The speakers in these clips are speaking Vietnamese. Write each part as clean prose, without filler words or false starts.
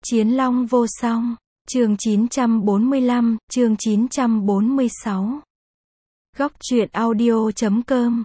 Chiến long vô song. Chương 945, chương 946. Góc truyện audio.com.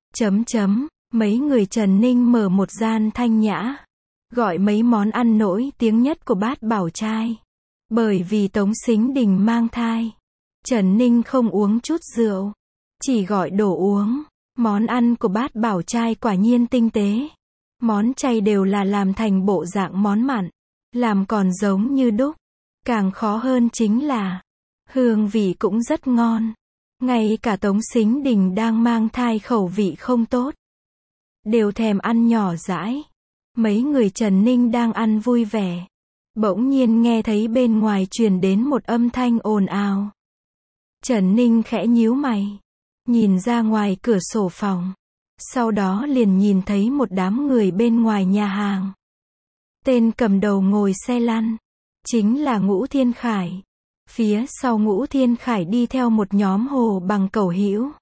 Mấy người Trần Ninh mở một gian thanh nhã, gọi mấy món ăn nổi tiếng nhất của Bát Bảo Trai. Bởi vì Tống Sính Đình mang thai, Trần Ninh không uống chút rượu, chỉ gọi đồ uống. Món ăn của Bát Bảo Trai quả nhiên tinh tế. Món chay đều là làm thành bộ dạng món mặn, làm còn giống như đúc. Càng khó hơn chính là hương vị cũng rất ngon. Ngay cả Tống Sính Đình đang mang thai khẩu vị không tốt, đều thèm ăn nhỏ dãi. Mấy người Trần Ninh đang ăn vui vẻ, bỗng nhiên nghe thấy bên ngoài truyền đến một âm thanh ồn ào. Trần Ninh khẽ nhíu mày, nhìn ra ngoài cửa sổ phòng. Sau đó liền nhìn thấy một đám người bên ngoài nhà hàng. Tên cầm đầu ngồi xe lăn, chính là Ngũ Thiên Khải. Phía sau Ngũ Thiên Khải đi theo một nhóm Hồ Bằng Cẩu Hữu.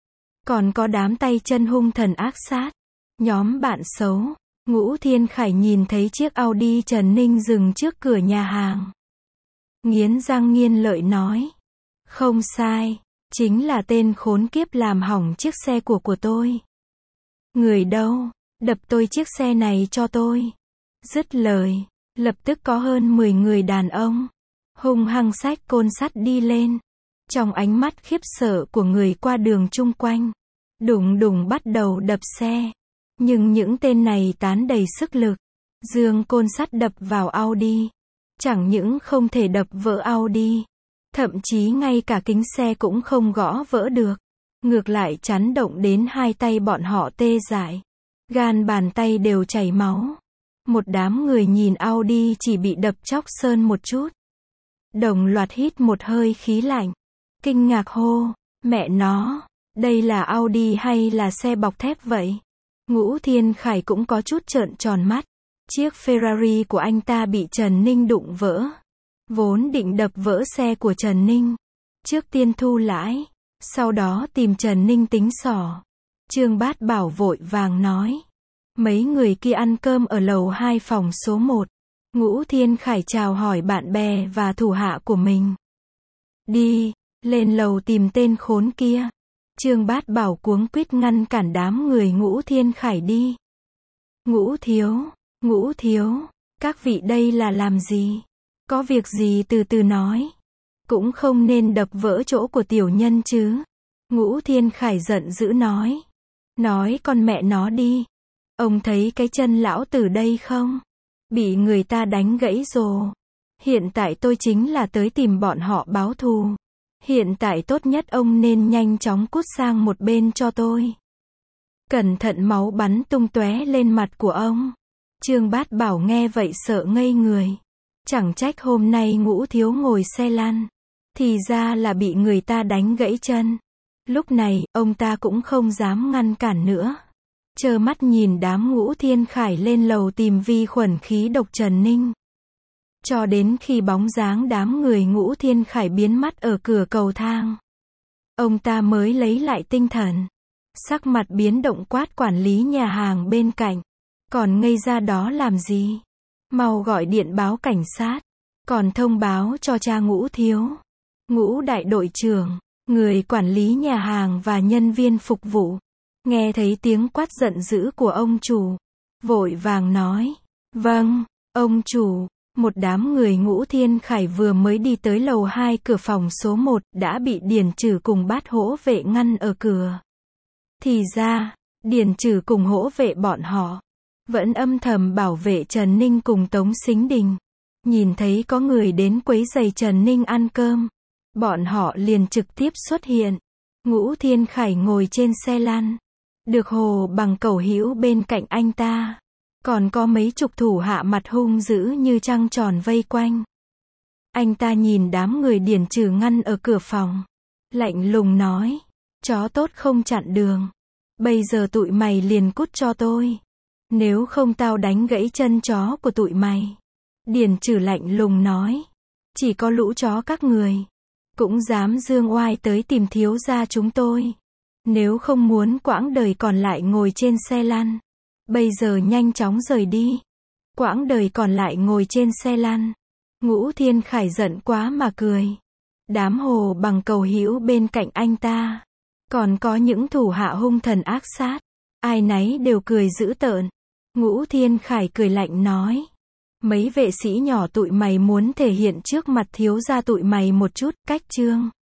Còn có đám tay chân hung thần ác sát, nhóm bạn xấu. Ngũ Thiên Khải nhìn thấy chiếc Audi Trần Ninh dừng trước cửa nhà hàng, nghiến răng nghiến lợi nói: không sai, chính là tên khốn kiếp làm hỏng chiếc xe của tôi. Người đâu, đập tôi chiếc xe này cho tôi. Dứt lời, lập tức có hơn 10 người đàn ông hung hăng xách côn sắt đi lên. Trong ánh mắt khiếp sợ của người qua đường chung quanh, đùng đùng bắt đầu đập xe. Nhưng những tên này tán đầy sức lực, giương côn sắt đập vào Audi. Chẳng những không thể đập vỡ Audi, thậm chí ngay cả kính xe cũng không gõ vỡ được. Ngược lại chấn động đến hai tay bọn họ tê dại, gan bàn tay đều chảy máu. Một đám người nhìn Audi chỉ bị đập chóc sơn một chút, đồng loạt hít một hơi khí lạnh, kinh ngạc hô: mẹ nó, đây là Audi hay là xe bọc thép vậy? Ngũ Thiên Khải cũng có chút trợn tròn mắt. Chiếc Ferrari của anh ta bị Trần Ninh đụng vỡ. Vốn định đập vỡ xe của Trần Ninh, trước tiên thu lãi, sau đó tìm Trần Ninh tính xỏ. Trương Bát Bảo vội vàng nói: mấy người kia ăn cơm ở lầu 2 phòng số 1. Ngũ Thiên Khải chào hỏi bạn bè và thủ hạ của mình. Đi, lên lầu tìm tên khốn kia. Trương Bát Bảo cuống quýt ngăn cản đám người Ngũ Thiên Khải đi. Ngũ thiếu, các vị đây là làm gì? Có việc gì từ từ nói. Cũng không nên đập vỡ chỗ của tiểu nhân chứ. Ngũ Thiên Khải giận dữ nói. Nói con mẹ nó đi. Ông thấy cái chân lão tử đây không? Bị người ta đánh gãy rồi. Hiện tại tôi chính là tới tìm bọn họ báo thù. Hiện tại tốt nhất ông nên nhanh chóng cút sang một bên cho tôi. Cẩn thận máu bắn tung tóe lên mặt của ông. Trương Bát Bảo nghe vậy sợ ngây người. Chẳng trách hôm nay Ngũ thiếu ngồi xe lăn, thì ra là bị người ta đánh gãy chân. Lúc này, ông ta cũng không dám ngăn cản nữa. Trơ mắt nhìn đám Ngũ Thiên Khải lên lầu tìm vi khuẩn khí độc Trần Ninh. Cho đến khi bóng dáng đám người Ngũ Thiên Khải biến mất ở cửa cầu thang, ông ta mới lấy lại tinh thần. Sắc mặt biến động quát quản lý nhà hàng bên cạnh: còn ngây ra đó làm gì? Mau gọi điện báo cảnh sát, còn thông báo cho cha Ngũ thiếu. Ngũ đại đội trưởng, người quản lý nhà hàng và nhân viên phục vụ, nghe thấy tiếng quát giận dữ của ông chủ, vội vàng nói: vâng, ông chủ. Một đám người Ngũ Thiên Khải vừa mới đi tới lầu 2 cửa phòng số 1, đã bị Điền Trừ cùng Bát hỗ vệ ngăn ở cửa. Thì ra, Điền Trừ cùng hỗ vệ bọn họ vẫn âm thầm bảo vệ Trần Ninh cùng Tống Sính Đình. Nhìn thấy có người đến quấy rầy Trần Ninh ăn cơm, bọn họ liền trực tiếp xuất hiện. Ngũ Thiên Khải ngồi trên xe lăn, được Hồ Bằng Cẩu Hữu bên cạnh anh ta. Còn có mấy chục thủ hạ mặt hung dữ như trăng tròn vây quanh. Anh ta nhìn đám người Điền Trừ ngăn ở cửa phòng, lạnh lùng nói: chó tốt không chặn đường. Bây giờ tụi mày liền cút cho tôi. Nếu không tao đánh gãy chân chó của tụi mày. Điền Trừ lạnh lùng nói: chỉ có lũ chó các người cũng dám dương oai tới tìm thiếu gia chúng tôi. Nếu không muốn quãng đời còn lại ngồi trên xe lăn, bây giờ nhanh chóng rời đi. quãng đời còn lại ngồi trên xe lăn. Ngũ Thiên Khải giận quá mà cười. Đám Hồ Bằng Cầu hữu bên cạnh anh ta, còn có những thủ hạ hung thần ác sát, ai nấy đều cười dữ tợn. Ngũ Thiên Khải cười lạnh nói, mấy vệ sĩ nhỏ tụi mày muốn thể hiện trước mặt thiếu gia tụi mày một chút, cách chương.